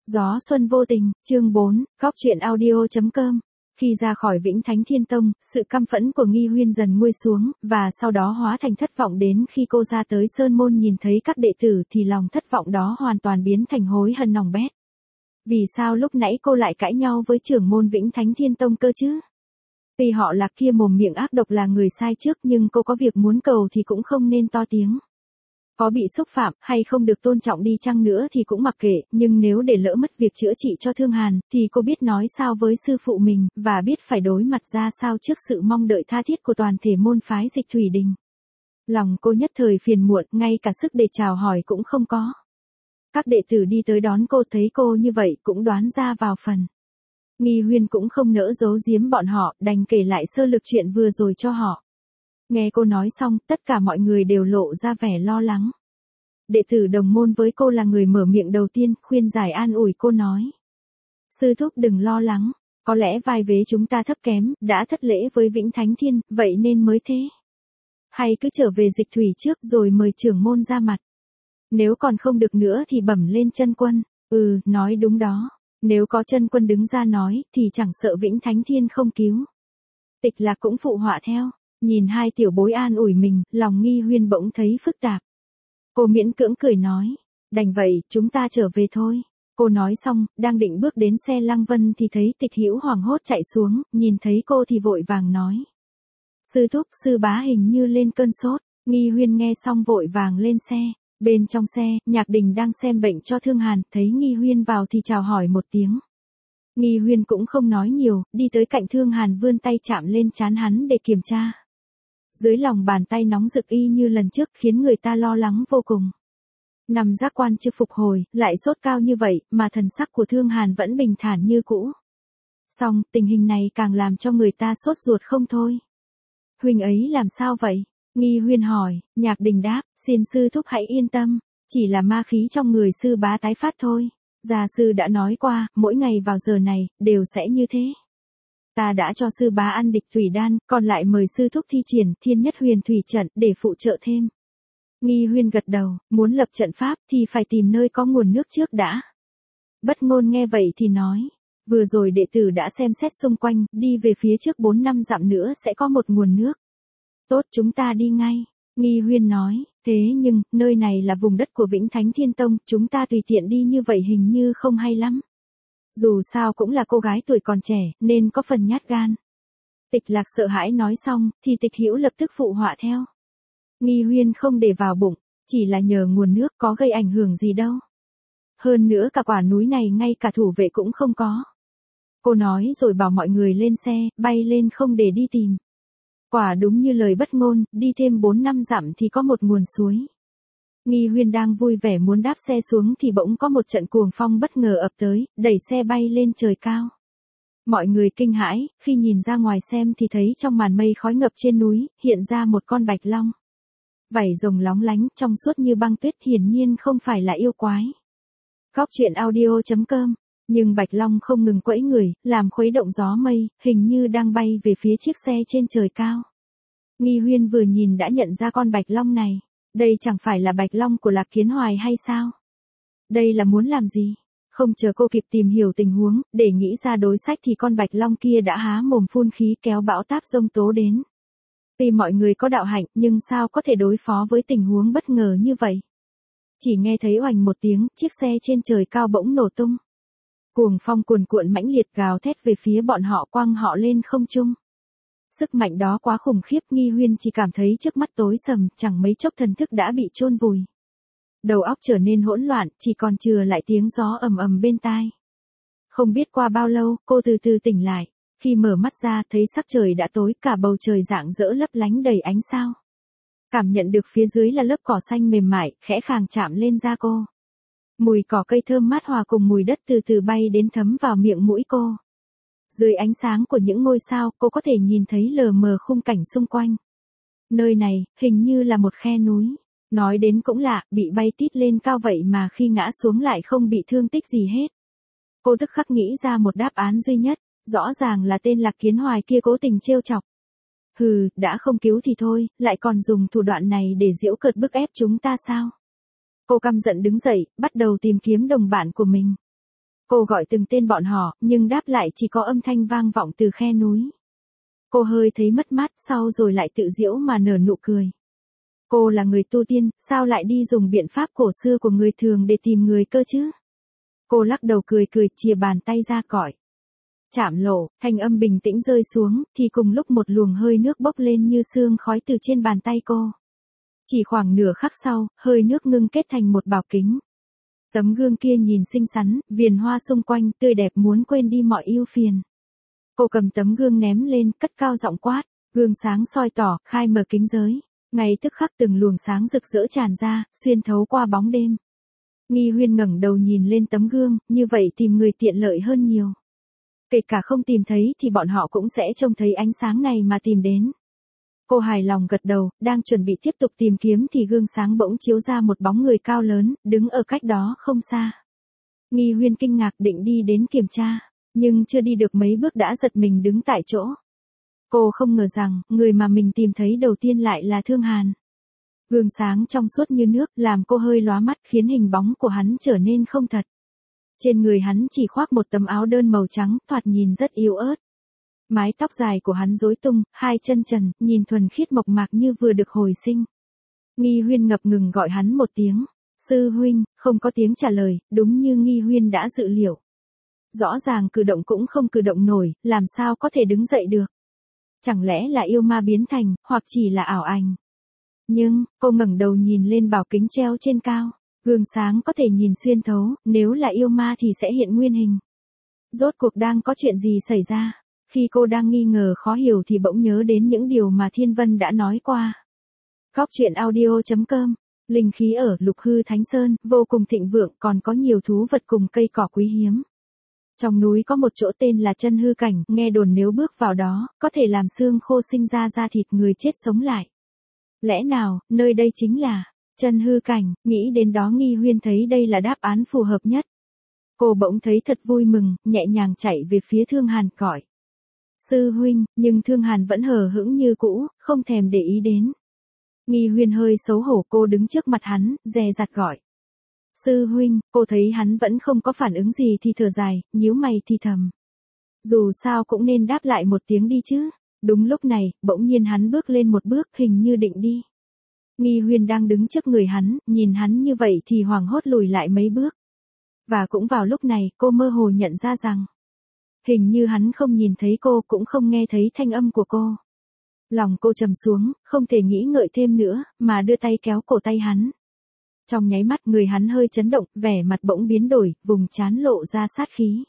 Gió xuân vô tình, chương 4, góc truyện audio.com. Khi ra khỏi Vĩnh Thánh Thiên Tông, sự căm phẫn của Nghi Huyên dần nguôi xuống, và sau đó hóa thành thất vọng đến khi cô ra tới Sơn Môn nhìn thấy các đệ tử thì lòng thất vọng đó hoàn toàn biến thành hối hận nòng bét. Vì sao lúc nãy cô lại cãi nhau với trưởng môn Vĩnh Thánh Thiên Tông cơ chứ? Vì họ Lạc kia mồm miệng ác độc là người sai trước, nhưng cô có việc muốn cầu thì cũng không nên to tiếng. Có bị xúc phạm hay không được tôn trọng đi chăng nữa thì cũng mặc kệ, nhưng nếu để lỡ mất việc chữa trị cho Thương Hàn, thì cô biết nói sao với sư phụ mình, và biết phải đối mặt ra sao trước sự mong đợi tha thiết của toàn thể môn phái Dịch Thủy Đình. Lòng cô nhất thời phiền muộn, ngay cả sức để chào hỏi cũng không có. Các đệ tử đi tới đón cô thấy cô như vậy cũng đoán ra vào phần. Nghi Huyên cũng không nỡ giấu giếm bọn họ, đành kể lại sơ lược chuyện vừa rồi cho họ. Nghe cô nói xong, tất cả mọi người đều lộ ra vẻ lo lắng. Đệ tử đồng môn với cô là người mở miệng đầu tiên, khuyên giải an ủi cô nói. Sư thúc đừng lo lắng, có lẽ vai vế chúng ta thấp kém, đã thất lễ với Vĩnh Thánh Thiên, vậy nên mới thế. Hay cứ trở về Dịch Thủy trước rồi mời trưởng môn ra mặt. Nếu còn không được nữa thì bẩm lên Chân Quân. Nói đúng đó. Nếu có Chân Quân đứng ra nói, thì chẳng sợ Vĩnh Thánh Thiên không cứu. Tịch Lạc cũng phụ họa theo. Nhìn hai tiểu bối an ủi mình, lòng Nghi Huyên bỗng thấy phức tạp. Cô miễn cưỡng cười nói, đành vậy, chúng ta trở về thôi. Cô nói xong, đang định bước đến xe Lăng Vân thì thấy Tịch Hữu hoảng hốt chạy xuống, nhìn thấy cô thì vội vàng nói. Sư thúc, sư bá hình như lên cơn sốt. Nghi Huyên nghe xong vội vàng lên xe. Bên trong xe, Nhạc Đình đang xem bệnh cho Thương Hàn, thấy Nghi Huyên vào thì chào hỏi một tiếng. Nghi Huyên cũng không nói nhiều, đi tới cạnh Thương Hàn vươn tay chạm lên trán hắn để kiểm tra. Dưới lòng bàn tay nóng rực y như lần trước khiến người ta lo lắng vô cùng. Nằm giác quan chưa phục hồi, lại sốt cao như vậy, mà thần sắc của Thương Hàn vẫn bình thản như cũ. Song, tình hình này càng làm cho người ta sốt ruột không thôi. Huynh ấy làm sao vậy? Nghi Huyên hỏi. Nhạc Đình đáp, xin sư thúc hãy yên tâm, chỉ là ma khí trong người sư bá tái phát thôi. Gia sư đã nói qua, mỗi ngày vào giờ này, đều sẽ như thế. Ta đã cho sư bá ăn địch thủy đan, còn lại mời sư thúc thi triển Thiên Nhất Huyền Thủy trận để phụ trợ thêm. Nghi Huyên gật đầu, muốn lập trận pháp thì phải tìm nơi có nguồn nước trước đã. Bất Ngôn nghe vậy thì nói, vừa rồi đệ tử đã xem xét xung quanh, đi về phía trước 4-5 dặm nữa sẽ có một nguồn nước. Tốt, chúng ta đi ngay. Nghi Huyên nói, thế nhưng, nơi này là vùng đất của Vĩnh Thánh Thiên Tông, chúng ta tùy tiện đi như vậy hình như không hay lắm. Dù sao cũng là cô gái tuổi còn trẻ, nên có phần nhát gan. Tịch Lạc sợ hãi nói xong, thì Tịch Hữu lập tức phụ họa theo. Nghi Huyên không để vào bụng, chỉ là nhờ nguồn nước có gây ảnh hưởng gì đâu. Hơn nữa cả quả núi này ngay cả thủ vệ cũng không có. Cô nói rồi bảo mọi người lên xe, bay lên không để đi tìm. Quả đúng như lời Bất Ngôn, đi thêm 4-5 dặm thì có một nguồn suối. Nghi Huyên đang vui vẻ muốn đáp xe xuống thì bỗng có một trận cuồng phong bất ngờ ập tới, đẩy xe bay lên trời cao. Mọi người kinh hãi, khi nhìn ra ngoài xem thì thấy trong màn mây khói ngập trên núi, hiện ra một con bạch long. Vảy rồng lóng lánh, trong suốt như băng tuyết, hiển nhiên không phải là yêu quái. Góc truyện audio.com. Nhưng bạch long không ngừng quẫy người, làm khuấy động gió mây, hình như đang bay về phía chiếc xe trên trời cao. Nghi Huyên vừa nhìn đã nhận ra con bạch long này. Đây chẳng phải là bạch long của Lạc Kiến Hoài hay sao? Đây là muốn làm gì? Không chờ cô kịp tìm hiểu tình huống, để nghĩ ra đối sách thì con bạch long kia đã há mồm phun khí kéo bão táp giông tố đến. Vì mọi người có đạo hạnh, nhưng sao có thể đối phó với tình huống bất ngờ như vậy? Chỉ nghe thấy oành một tiếng, chiếc xe trên trời cao bỗng nổ tung. Cuồng phong cuồn cuộn mãnh liệt gào thét về phía bọn họ, quăng họ lên không trung. Sức mạnh đó quá khủng khiếp, Nghi Huyên chỉ cảm thấy trước mắt tối sầm, chẳng mấy chốc thần thức đã bị chôn vùi. Đầu óc trở nên hỗn loạn, chỉ còn chừa lại tiếng gió ầm ầm bên tai. Không biết qua bao lâu, cô từ từ tỉnh lại. Khi mở mắt ra, thấy sắc trời đã tối, cả bầu trời rạng rỡ lấp lánh đầy ánh sao. Cảm nhận được phía dưới là lớp cỏ xanh mềm mại, khẽ khàng chạm lên da cô. Mùi cỏ cây thơm mát hòa cùng mùi đất từ từ bay đến thấm vào miệng mũi cô. Dưới ánh sáng của những ngôi sao, cô có thể nhìn thấy lờ mờ khung cảnh xung quanh. Nơi này, hình như là một khe núi. Nói đến cũng lạ, bị bay tít lên cao vậy mà khi ngã xuống lại không bị thương tích gì hết. Cô tức khắc nghĩ ra một đáp án duy nhất, rõ ràng là tên Lạc Kiến Hoài kia cố tình trêu chọc. Đã không cứu thì thôi, lại còn dùng thủ đoạn này để giễu cợt bức ép chúng ta sao? Cô căm giận đứng dậy, bắt đầu tìm kiếm đồng bạn của mình. Cô gọi từng tên bọn họ, nhưng đáp lại chỉ có âm thanh vang vọng từ khe núi. Cô hơi thấy mất mát, sau rồi lại tự giễu mà nở nụ cười. Cô là người tu tiên, sao lại đi dùng biện pháp cổ xưa của người thường để tìm người cơ chứ? Cô lắc đầu cười cười, chìa bàn tay ra cõi. Chạm lộ, thanh âm bình tĩnh rơi xuống, thì cùng lúc một luồng hơi nước bốc lên như sương khói từ trên bàn tay cô. Chỉ khoảng nửa khắc sau, hơi nước ngưng kết thành một bảo kính. Tấm gương kia nhìn xinh xắn, viền hoa xung quanh, tươi đẹp muốn quên đi mọi ưu phiền. Cô cầm tấm gương ném lên, cất cao giọng quát, gương sáng soi tỏ, khai mở kính giới. Ngay tức khắc từng luồng sáng rực rỡ tràn ra, xuyên thấu qua bóng đêm. Nghi Huyên ngẩng đầu nhìn lên tấm gương, như vậy tìm người tiện lợi hơn nhiều. Kể cả không tìm thấy thì bọn họ cũng sẽ trông thấy ánh sáng này mà tìm đến. Cô hài lòng gật đầu, đang chuẩn bị tiếp tục tìm kiếm thì gương sáng bỗng chiếu ra một bóng người cao lớn, đứng ở cách đó không xa. Nghi Huyên kinh ngạc định đi đến kiểm tra, nhưng chưa đi được mấy bước đã giật mình đứng tại chỗ. Cô không ngờ rằng, người mà mình tìm thấy đầu tiên lại là Thương Hàn. Gương sáng trong suốt như nước, làm cô hơi lóa mắt, khiến hình bóng của hắn trở nên không thật. Trên người hắn chỉ khoác một tấm áo đơn màu trắng, thoạt nhìn rất yếu ớt. Mái tóc dài của hắn rối tung, hai chân trần, nhìn thuần khiết mộc mạc như vừa được hồi sinh. Nghi Huyên ngập ngừng gọi hắn một tiếng, sư huynh, không có tiếng trả lời, đúng như Nghi Huyên đã dự liệu. Rõ ràng cử động cũng không cử động nổi, làm sao có thể đứng dậy được. Chẳng lẽ là yêu ma biến thành, hoặc chỉ là ảo ảnh. Nhưng, cô ngẩng đầu nhìn lên bảo kính treo trên cao, gương sáng có thể nhìn xuyên thấu, nếu là yêu ma thì sẽ hiện nguyên hình. Rốt cuộc đang có chuyện gì xảy ra? Khi cô đang nghi ngờ khó hiểu thì bỗng nhớ đến những điều mà Thiên Vân đã nói qua. Góc truyện audio.com, linh khí ở Lục Hư Thánh Sơn, vô cùng thịnh vượng, còn có nhiều thú vật cùng cây cỏ quý hiếm. Trong núi có một chỗ tên là Chân Hư Cảnh, nghe đồn nếu bước vào đó, có thể làm xương khô sinh ra da thịt người chết sống lại. Lẽ nào, nơi đây chính là Chân Hư Cảnh, nghĩ đến đó Nghi Huyên thấy đây là đáp án phù hợp nhất. Cô bỗng thấy thật vui mừng, nhẹ nhàng chạy về phía Thương Hàn cõi. Sư huynh, nhưng Thương Hàn vẫn hờ hững như cũ, không thèm để ý đến. Nghi Huyên hơi xấu hổ, cô đứng trước mặt hắn, dè dặt gọi. Sư huynh, cô thấy hắn vẫn không có phản ứng gì thì thở dài, nhíu mày thì thầm. Dù sao cũng nên đáp lại một tiếng đi chứ. Đúng lúc này, bỗng nhiên hắn bước lên một bước, hình như định đi. Nghi Huyên đang đứng trước người hắn, nhìn hắn như vậy thì hoảng hốt lùi lại mấy bước. Và cũng vào lúc này, cô mơ hồ nhận ra rằng, hình như hắn không nhìn thấy cô, cũng không nghe thấy thanh âm của cô. Lòng cô trầm xuống, không thể nghĩ ngợi thêm nữa, mà đưa tay kéo cổ tay hắn. Trong nháy mắt người hắn hơi chấn động, vẻ mặt bỗng biến đổi, vùng trán lộ ra sát khí.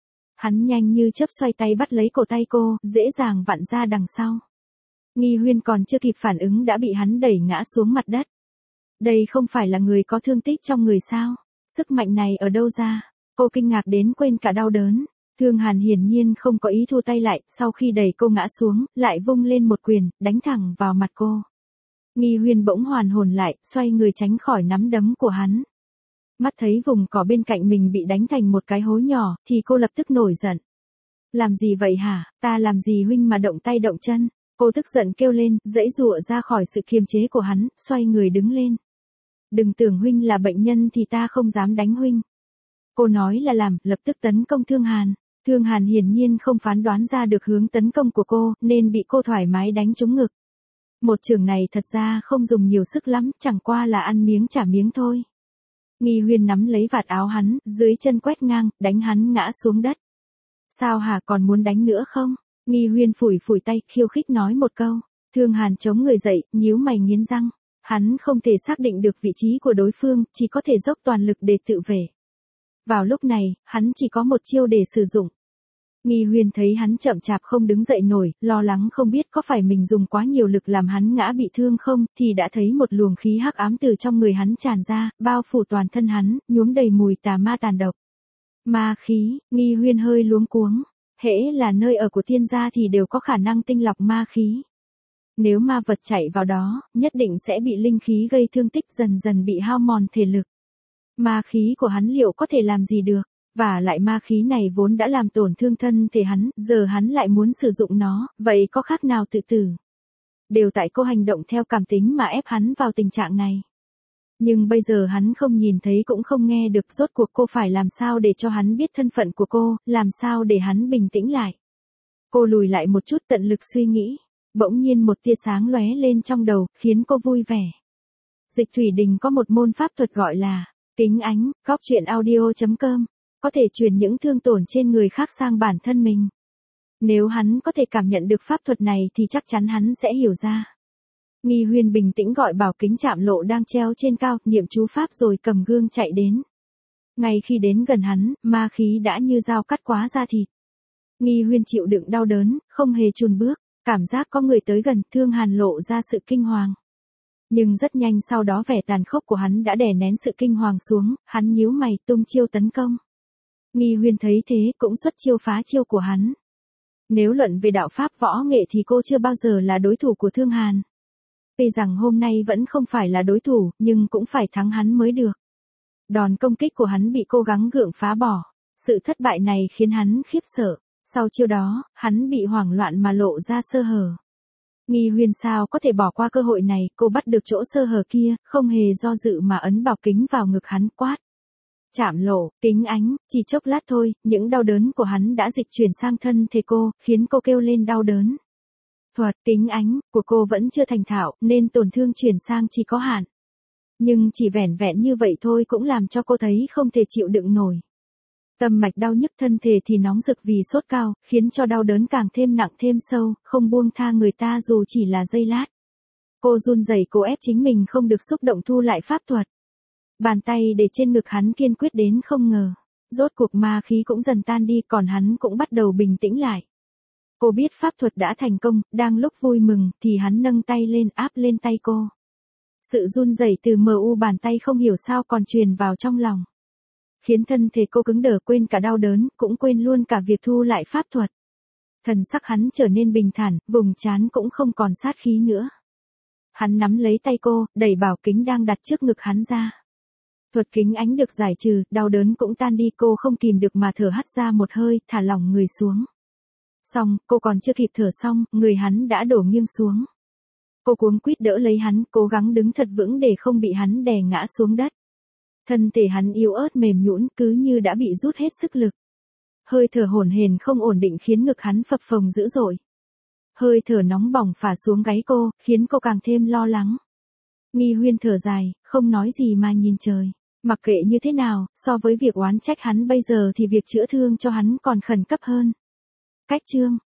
Hắn nhanh như chớp xoay tay bắt lấy cổ tay cô, dễ dàng vặn ra đằng sau. Nghi Huyên còn chưa kịp phản ứng đã bị hắn đẩy ngã xuống mặt đất. Đây không phải là người có thương tích trong người sao? Sức mạnh này ở đâu ra? Cô kinh ngạc đến quên cả đau đớn. Thương Hàn hiển nhiên không có ý thu tay lại, sau khi đẩy cô ngã xuống, lại vung lên một quyền, đánh thẳng vào mặt cô. Nghi Huyên bỗng hoàn hồn lại, xoay người tránh khỏi nắm đấm của hắn. Mắt thấy vùng cỏ bên cạnh mình bị đánh thành một cái hố nhỏ, thì cô lập tức nổi giận. Làm gì vậy hả, ta làm gì huynh mà động tay động chân? Cô tức giận kêu lên, giãy giụa ra khỏi sự kiềm chế của hắn, xoay người đứng lên. Đừng tưởng huynh là bệnh nhân thì ta không dám đánh huynh. Cô nói là làm, lập tức tấn công Thương Hàn. Thương Hàn hiển nhiên không phán đoán ra được hướng tấn công của cô, nên bị cô thoải mái đánh trúng ngực. Một chưởng này thật ra không dùng nhiều sức lắm, chẳng qua là ăn miếng trả miếng thôi. Nghi Huyên nắm lấy vạt áo hắn, dưới chân quét ngang, đánh hắn ngã xuống đất. Sao hả, còn muốn đánh nữa không? Nghi Huyên phủi phủi tay, khiêu khích nói một câu. Thương Hàn chống người dậy, nhíu mày nghiến răng. Hắn không thể xác định được vị trí của đối phương, chỉ có thể dốc toàn lực để tự vệ. Vào lúc này, hắn chỉ có một chiêu để sử dụng. Nghi Huyên thấy hắn chậm chạp không đứng dậy nổi, lo lắng không biết có phải mình dùng quá nhiều lực làm hắn ngã bị thương không, thì đã thấy một luồng khí hắc ám từ trong người hắn tràn ra, bao phủ toàn thân hắn, nhuốm đầy mùi tà ma tàn độc. Ma khí, Nghi Huyên hơi luống cuống. Hễ là nơi ở của tiên gia thì đều có khả năng tinh lọc ma khí. Nếu ma vật chạy vào đó, nhất định sẽ bị linh khí gây thương tích, dần dần bị hao mòn thể lực. Ma khí của hắn liệu có thể làm gì được? Và lại ma khí này vốn đã làm tổn thương thân thể hắn, giờ hắn lại muốn sử dụng nó, vậy có khác nào tự tử? Đều tại cô hành động theo cảm tính mà ép hắn vào tình trạng này. Nhưng bây giờ hắn không nhìn thấy cũng không nghe được, rốt cuộc cô phải làm sao để cho hắn biết thân phận của cô, làm sao để hắn bình tĩnh lại. Cô lùi lại một chút tận lực suy nghĩ. Bỗng nhiên một tia sáng lóe lên trong đầu, khiến cô vui vẻ. Dịch Thủy Đình có một môn pháp thuật gọi là kính ánh, góc truyện audio.com, có thể truyền những thương tổn trên người khác sang bản thân mình. Nếu hắn có thể cảm nhận được pháp thuật này thì chắc chắn hắn sẽ hiểu ra. Nghi Huyên bình tĩnh gọi Bảo Kính Trạm Lộ đang treo trên cao, niệm chú pháp rồi cầm gương chạy đến. Ngay khi đến gần hắn, ma khí đã như dao cắt quá da thịt. Nghi Huyên chịu đựng đau đớn, không hề chùn bước, cảm giác có người tới gần, Thương Hàn lộ ra sự kinh hoàng. Nhưng rất nhanh sau đó vẻ tàn khốc của hắn đã đè nén sự kinh hoàng xuống, hắn nhíu mày tung chiêu tấn công. Nghi Huyên thấy thế cũng xuất chiêu phá chiêu của hắn. Nếu luận về đạo pháp võ nghệ thì cô chưa bao giờ là đối thủ của Thương Hàn. Tuy rằng hôm nay vẫn không phải là đối thủ, nhưng cũng phải thắng hắn mới được. Đòn công kích của hắn bị cô gắng gượng phá bỏ. Sự thất bại này khiến hắn khiếp sợ. Sau chiêu đó, hắn bị hoảng loạn mà lộ ra sơ hở. Nghi Huyên sao có thể bỏ qua cơ hội này, cô bắt được chỗ sơ hở kia, không hề do dự mà ấn Bảo Kính vào ngực hắn, quát. Chạm Lộ, Kính Ánh, chỉ chốc lát thôi, những đau đớn của hắn đã dịch chuyển sang thân thể cô, khiến cô kêu lên đau đớn. Thuật Kính Ánh của cô vẫn chưa thành thạo, nên tổn thương chuyển sang chỉ có hạn. Nhưng chỉ vẻn vẹn như vậy thôi cũng làm cho cô thấy không thể chịu đựng nổi. Tâm mạch đau nhức, thân thể thì nóng rực vì sốt cao, khiến cho đau đớn càng thêm nặng thêm sâu, không buông tha người ta dù chỉ là giây lát. Cô run rẩy cố ép chính mình không được xúc động thu lại pháp thuật. Bàn tay để trên ngực hắn kiên quyết đến không ngờ. Rốt cuộc ma khí cũng dần tan đi, còn hắn cũng bắt đầu bình tĩnh lại. Cô biết pháp thuật đã thành công, đang lúc vui mừng thì hắn nâng tay lên áp lên tay cô. Sự run rẩy từ mu bàn tay không hiểu sao còn truyền vào trong lòng. Khiến thân thể cô cứng đờ, quên cả đau đớn, cũng quên luôn cả việc thu lại pháp thuật. Thần sắc hắn trở nên bình thản, vùng trán cũng không còn sát khí nữa. Hắn nắm lấy tay cô, đẩy Bảo Kính đang đặt trước ngực hắn ra. Thuật Kính Ánh được giải trừ, đau đớn cũng tan đi, cô không kìm được mà thở hắt ra một hơi, thả lỏng người xuống. Xong, cô còn chưa kịp thở xong, người hắn đã đổ nghiêng xuống. Cô cuống quýt đỡ lấy hắn, cố gắng đứng thật vững để không bị hắn đè ngã xuống đất. Thân thể hắn yếu ớt mềm nhũn, cứ như đã bị rút hết sức lực. Hơi thở hổn hển không ổn định khiến ngực hắn phập phồng dữ dội. Hơi thở nóng bỏng phả xuống gáy cô, khiến cô càng thêm lo lắng. Nghi Huyên thở dài, không nói gì mà nhìn trời. Mặc kệ như thế nào, so với việc oán trách hắn bây giờ thì việc chữa thương cho hắn còn khẩn cấp hơn. Cách chương